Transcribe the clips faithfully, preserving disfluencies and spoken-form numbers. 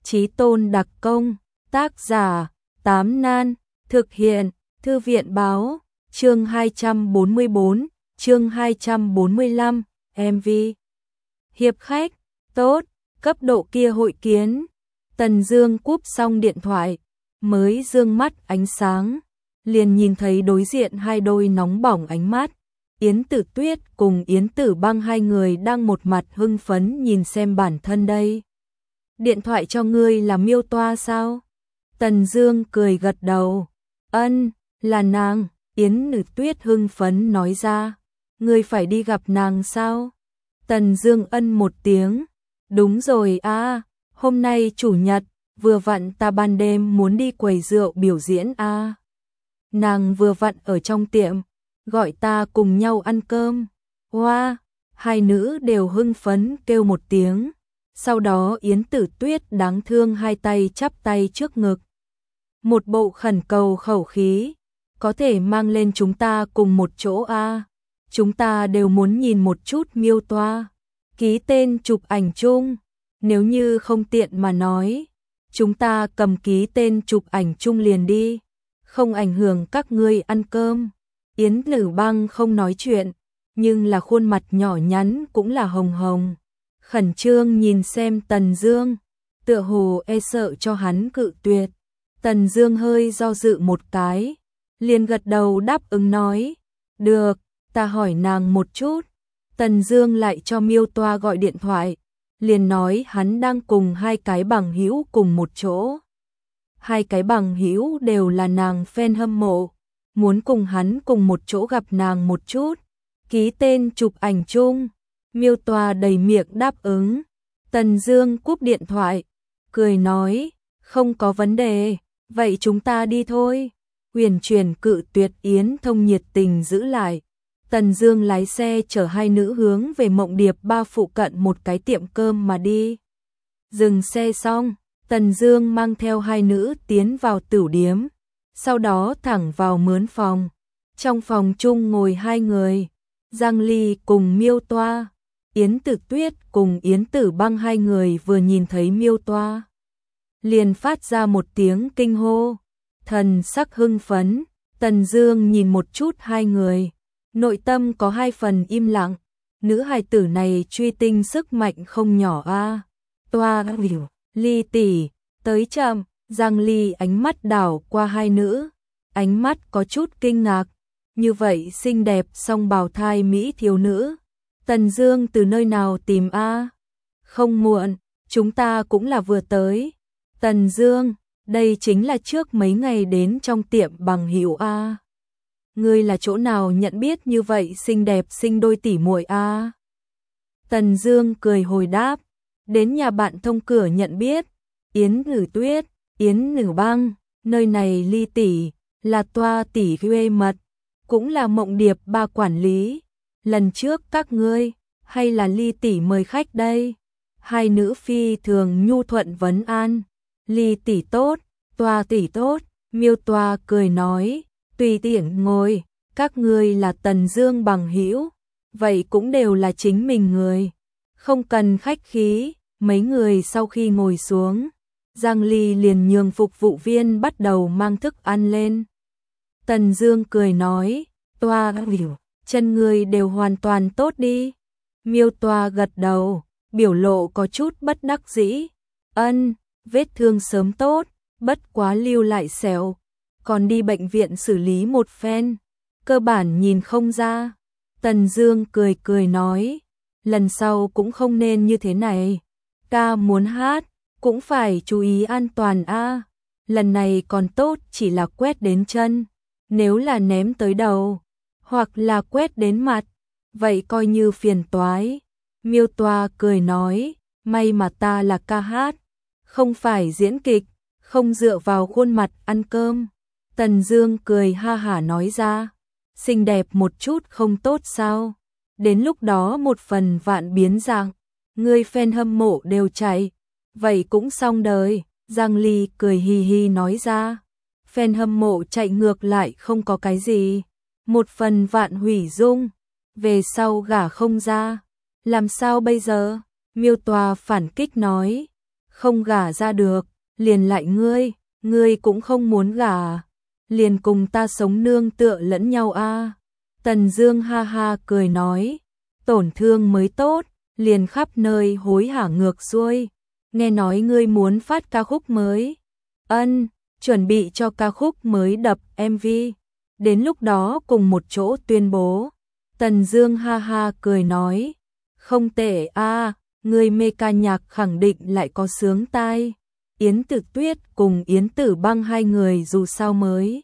Chí tôn đặc công, tác giả, Tám Nan, thực hiện, Thư viện báo, chương hai trăm bốn mươi bốn, chương hai trăm bốn mươi lăm, em vê. Hiệp khách, tốt, cấp độ kia hội kiến. Tần Dương cúp xong điện thoại, mới dương mắt ánh sáng, liền nhìn thấy đối diện hai đôi nóng bỏng ánh mắt. Yến Tử Tuyết cùng Yến Tử Băng hai người đang một mặt hưng phấn nhìn xem bản thân đây. Điện thoại cho ngươi là Miêu Toa sao? Tần Dương cười gật đầu. Ân, là nàng. Yến Tử Tuyết hưng phấn nói ra. Ngươi phải đi gặp nàng sao? Tần Dương ân một tiếng. Đúng rồi a, hôm nay chủ nhật, vừa vặn ta ban đêm muốn đi quầy rượu biểu diễn a. Nàng vừa vặn ở trong tiệm, gọi ta cùng nhau ăn cơm. Hoa, hai nữ đều hưng phấn kêu một tiếng. Sau đó Yến Tử Tuyết đáng thương hai tay chắp tay trước ngực. Một bộ khẩn cầu khẩu khí, có thể mang lên chúng ta cùng một chỗ a. Chúng ta đều muốn nhìn một chút Miêu Toa. Ký tên chụp ảnh chung, nếu như không tiện mà nói, chúng ta cầm ký tên chụp ảnh chung liền đi, không ảnh hưởng các ngươi ăn cơm. Yến Tử Băng không nói chuyện, nhưng là khuôn mặt nhỏ nhắn cũng là hồng hồng. Khẩn trương nhìn xem Tần Dương, tựa hồ e sợ cho hắn cự tuyệt. Tần Dương hơi do dự một cái, liền gật đầu đáp ứng nói, được, ta hỏi nàng một chút. Tần Dương lại cho Miêu Toa gọi điện thoại, liền nói hắn đang cùng hai cái bằng hữu cùng một chỗ. Hai cái bằng hữu đều là nàng fan hâm mộ, muốn cùng hắn cùng một chỗ gặp nàng một chút, ký tên chụp ảnh chung. Miêu Toa đầy miệng đáp ứng. Tần Dương cúp điện thoại, cười nói, không có vấn đề, vậy chúng ta đi thôi. Huyền Truyền cự tuyệt, Yến Thông nhiệt tình giữ lại. Tần Dương lái xe chở hai nữ hướng về Mộng Điệp Ba phụ cận một cái tiệm cơm mà đi. Dừng xe xong, Tần Dương mang theo hai nữ tiến vào tửu điếm, sau đó thẳng vào mướn phòng. Trong phòng chung ngồi hai người, Giang Ly cùng Miêu Toa. Yến Tử Tuyết cùng Yến Tử Băng hai người vừa nhìn thấy Miêu Toa, liền phát ra một tiếng kinh hô, thần sắc hưng phấn. Tần Dương nhìn một chút hai người, nội tâm có hai phần im lặng, nữ hài tử này truy tinh sức mạnh không nhỏ a. Toa hiểu, Ly tỷ, tới chậm. Giang Ly ánh mắt đảo qua hai nữ, ánh mắt có chút kinh ngạc, như vậy xinh đẹp song bào thai mỹ thiếu nữ, Tần Dương từ nơi nào tìm a? Không muộn, chúng ta cũng là vừa tới. Tần Dương, đây chính là trước mấy ngày đến trong tiệm bằng hữu a. Ngươi là chỗ nào nhận biết như vậy xinh đẹp sinh đôi tỷ muội a? Tần Dương cười hồi đáp, đến nhà bạn thông cửa nhận biết. Yến Tử Tuyết, Yến Tử Băng, nơi này Ly tỷ, là Toa tỷ quê mật, cũng là Mộng Điệp Ba quản lý. Lần trước các ngươi, hay là Ly tỷ mời khách đây? Hai nữ phi thường nhu thuận vấn an. Ly tỷ tốt, Toa tỷ tốt. Miêu Toa cười nói, tùy tiện ngồi, các ngươi là Tần Dương bằng hữu, vậy cũng đều là chính mình người, không cần khách khí. Mấy người sau khi ngồi xuống, Giang Ly liền nhường phục vụ viên bắt đầu mang thức ăn lên. Tần Dương cười nói, Toa hiểu, chân người đều hoàn toàn tốt đi. Miêu Toa gật đầu, biểu lộ có chút bất đắc dĩ. Ân, vết thương sớm tốt, bất quá lưu lại sẹo, còn đi bệnh viện xử lý một phen, cơ bản nhìn không ra. Tần Dương cười cười nói, lần sau cũng không nên như thế này. Ca muốn hát, cũng phải chú ý an toàn a. Lần này còn tốt chỉ là quét đến chân, nếu là ném tới đầu, hoặc là quét đến mặt, vậy coi như phiền toái. Miêu Toa cười nói, may mà ta là ca hát, không phải diễn kịch, không dựa vào khuôn mặt ăn cơm. Tần Dương cười ha hả nói ra, xinh đẹp một chút không tốt sao? Đến lúc đó một phần vạn biến dạng, người fan hâm mộ đều chạy, vậy cũng xong đời. Giang Ly cười hi hi nói ra, fan hâm mộ chạy ngược lại không có cái gì, một phần vạn hủy dung, về sau gả không ra, làm sao bây giờ? Miêu Toa phản kích nói, không gả ra được, liền lại ngươi, ngươi cũng không muốn gả, liền cùng ta sống nương tựa lẫn nhau a. Tần Dương ha ha cười nói, tổn thương mới tốt, liền khắp nơi hối hả ngược xuôi, nghe nói ngươi muốn phát ca khúc mới. Ân, chuẩn bị cho ca khúc mới đập em vê, đến lúc đó cùng một chỗ tuyên bố. Tần Dương ha ha cười nói, không tệ a, ngươi mê ca nhạc khẳng định lại có sướng tai. Yến Tử Tuyết cùng Yến Tử Băng hai người dù sao mới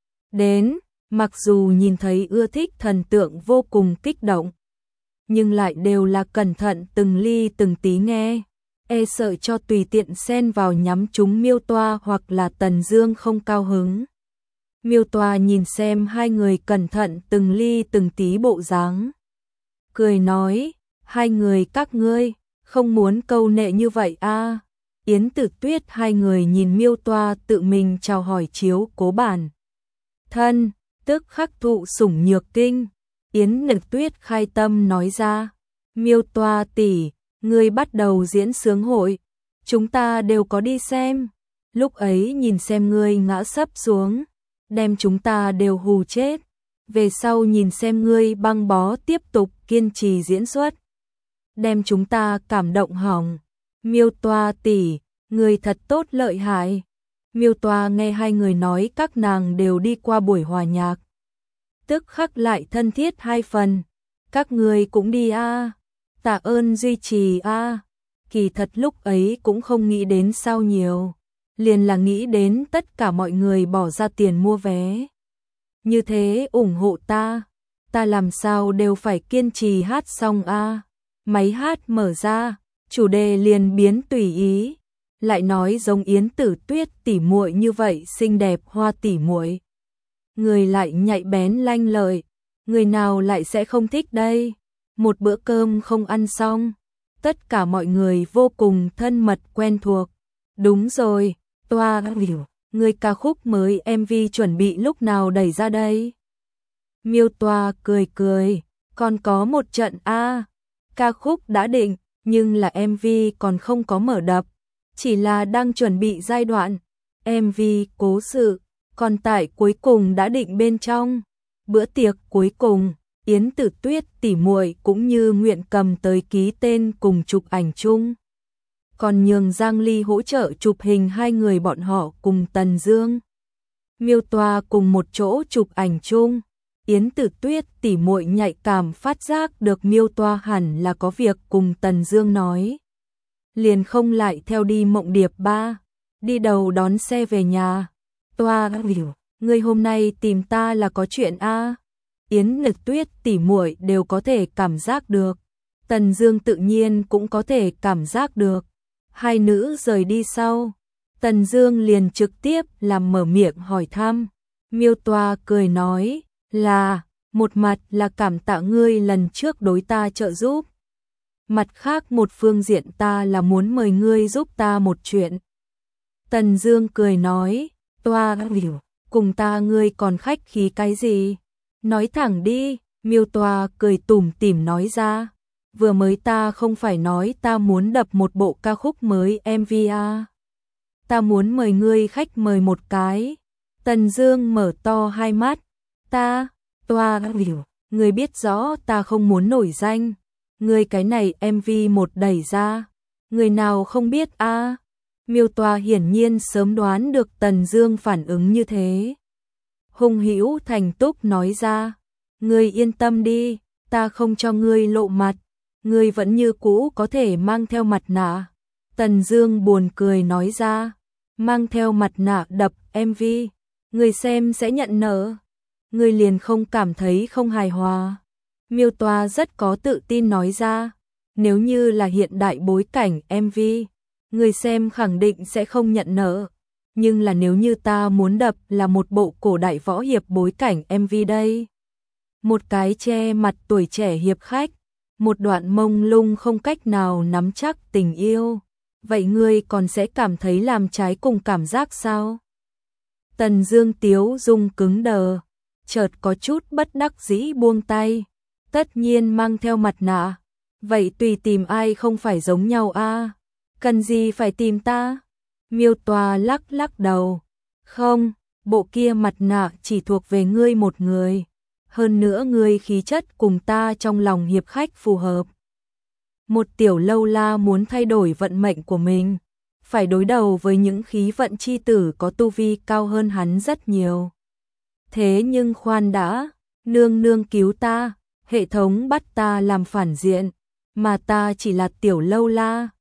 đến, mặc dù nhìn thấy ưa thích thần tượng vô cùng kích động, nhưng lại đều là cẩn thận từng ly từng tí nghe, e sợ cho tùy tiện xen vào nhắm trúng Miêu Toa hoặc là Tần Dương không cao hứng. Miêu Toa nhìn xem hai người cẩn thận từng ly từng tí bộ dáng, cười nói, hai người các ngươi không muốn câu nệ như vậy a. À. Yến Tử Tuyết hai người nhìn Miêu Toa tự mình chào hỏi chiếu cố bản thân, tức khắc thụ sủng nhược kinh. Yến Tử Tuyết khai tâm nói ra, Miêu Toa tỷ, ngươi bắt đầu diễn sướng hội, chúng ta đều có đi xem, lúc ấy nhìn xem ngươi ngã sấp xuống, đem chúng ta đều hù chết, về sau nhìn xem ngươi băng bó tiếp tục kiên trì diễn xuất, đem chúng ta cảm động hỏng. Miêu Toa tỷ, người thật tốt lợi hại. Miêu Toa nghe hai người nói các nàng đều đi qua buổi hòa nhạc, tức khắc lại thân thiết hai phần. Các người cũng đi a, à. Tạ ơn duy trì a. À. Kỳ thật lúc ấy cũng không nghĩ đến sao nhiều, liền là nghĩ đến tất cả mọi người bỏ ra tiền mua vé, như thế ủng hộ ta, ta làm sao đều phải kiên trì hát xong a. À. Máy hát mở ra, chủ đề liền biến tùy ý, lại nói giống Yến Tử Tuyết tỉ muội như vậy xinh đẹp hoa tỉ muội, người lại nhạy bén lanh lợi, người nào lại sẽ không thích đây. Một bữa cơm không ăn xong, tất cả mọi người vô cùng thân mật quen thuộc. Đúng rồi, Toa, người ca khúc mới em vê chuẩn bị lúc nào đẩy ra đây? Miêu Toa cười cười, còn có một trận a, à. Ca khúc đã định, nhưng là em vê còn không có mở đập, chỉ là đang chuẩn bị giai đoạn. em vê cố sự, còn tại cuối cùng đã định bên trong. Bữa tiệc cuối cùng, Yến Tử Tuyết tỉ muội cũng như nguyện cầm tới ký tên cùng chụp ảnh chung. Còn nhường Giang Ly hỗ trợ chụp hình hai người bọn họ cùng Tần Dương. Miêu Toa cùng một chỗ chụp ảnh chung. Yến Tử Tuyết tỉ muội nhạy cảm phát giác được Miêu Toa hẳn là có việc cùng Tần Dương nói, liền không lại theo đi Mộng Điệp ba, đi đầu đón xe về nhà. Toa, ngươi hôm nay tìm ta là có chuyện a? À? Yến Tử Tuyết tỉ muội đều có thể cảm giác được, Tần Dương tự nhiên cũng có thể cảm giác được. Hai nữ rời đi sau, Tần Dương liền trực tiếp làm mở miệng hỏi thăm. Miêu Toa cười nói, là, một mặt là cảm tạ ngươi lần trước đối ta trợ giúp, mặt khác một phương diện ta là muốn mời ngươi giúp ta một chuyện. Tần Dương cười nói, Toa, cùng ta ngươi còn khách khí cái gì? Nói thẳng đi. Miêu Toa cười tủm tỉm nói ra, vừa mới ta không phải nói ta muốn đập một bộ ca khúc mới em vê à? Ta muốn mời ngươi khách mời một cái. Tần Dương mở to hai mắt, ta, Toa, ngươi biết rõ ta không muốn nổi danh, ngươi cái này em vê một đẩy ra, người nào không biết a? À? Miêu Toa hiển nhiên sớm đoán được Tần Dương phản ứng như thế, hung hữu thành túc nói ra, ngươi yên tâm đi, ta không cho ngươi lộ mặt, ngươi vẫn như cũ có thể mang theo mặt nạ. Tần Dương buồn cười nói ra, mang theo mặt nạ đập em vê, ngươi xem sẽ nhận nợ, ngươi liền không cảm thấy không hài hòa. Miêu Toa rất có tự tin nói ra, nếu như là hiện đại bối cảnh em vê, ngươi xem khẳng định sẽ không nhận nợ, nhưng là nếu như ta muốn đập là một bộ cổ đại võ hiệp bối cảnh em vê đây, một cái che mặt tuổi trẻ hiệp khách, một đoạn mông lung không cách nào nắm chắc tình yêu, vậy ngươi còn sẽ cảm thấy làm trái cùng cảm giác sao? Tần Dương tiếu dung cứng đờ, chợt có chút bất đắc dĩ buông tay, tất nhiên mang theo mặt nạ, vậy tùy tìm ai không phải giống nhau a? cần gì phải tìm ta? Miêu Tòa lắc lắc đầu. Không, bộ kia mặt nạ chỉ thuộc về ngươi một người. Hơn nữa ngươi khí chất cùng ta trong lòng hiệp khách phù hợp. Một tiểu lâu la muốn thay đổi vận mệnh của mình, phải đối đầu với những khí vận chi tử có tu vi cao hơn hắn rất nhiều. Thế nhưng khoan đã, nương nương cứu ta, hệ thống bắt ta làm phản diện, mà ta chỉ là tiểu lâu la,